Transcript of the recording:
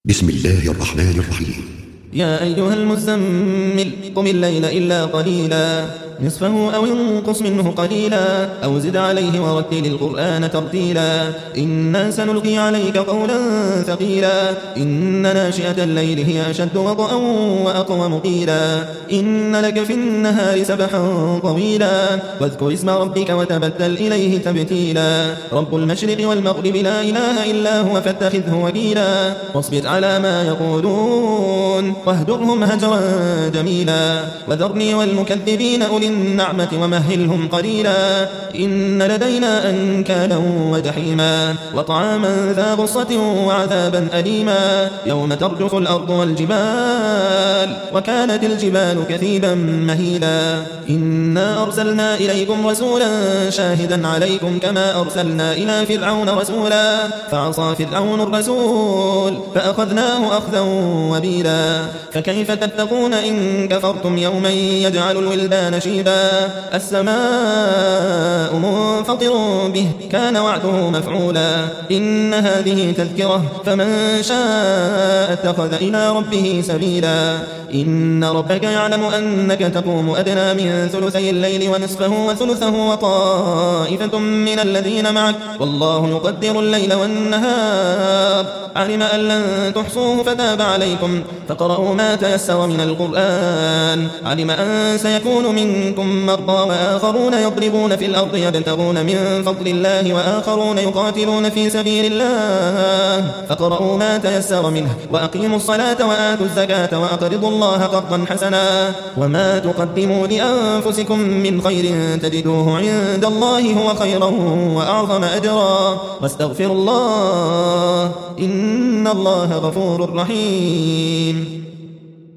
بسم الله الرحمن الرحيم. يا أيها المزمل قم الليل إلا قليلا نصفه أو انقص منه قليلا أو زد عليه ورتل القرآن ترتيلا إنا سنلقي عليك قولا ثقيلا إن ناشئة الليل هي أشد وطئا وأقوم قيلا إن لك في النهار سبحا طويلا واذكر اسم ربك وتبتل إليه تبتيلا رب المشرق والمغرب لا إله إلا هو فاتخذه وكيلا واصبر على ما يقولون واهجرهم هجرا جميلا وذرني والمكذبين أولي النعمة ومهلهم قليلا إن لدينا أنكالا وجحيما وطعاما ذا غصة وعذابا أليما يوم ترجف الأرض والجبال وكانت الجبال كثيبا مهيلا إنا أرسلنا إليكم رسولا شاهدا عليكم كما أرسلنا إلى فرعون رسولا فعصى فرعون الرسول فأخذناه أخذا وبيلا فكيف تتقون إن كفرتم يوما يجعل الولدان شيبا السماء منفطر به كان وعده مفعولا إن هذه تذكرة فمن شاء اتخذ إلى ربه سبيلا إن ربك يعلم أنك تقوم أدنى من ثلثي الليل ونصفه وثلثه وطائفة من الذين معك والله يقدر الليل والنهار علم أن لن تحصوه فتاب عليكم فقرأوا ما تيسر من القرآن علم أن سيكون منكم مرضى وآخرون يضربون في الأرض يبتغون من فضل الله وآخرون يقاتلون في سبيل الله فقرأوا ما تيسر منه وأقيموا الصلاة وآتوا الزكاة وأقرضوا الله قرضا حسنا وما تقدموا لأنفسكم من خير تجدوه عند الله هو خيرا وأعظم أجرا واستغفروا الله إن الله غفور رحيم.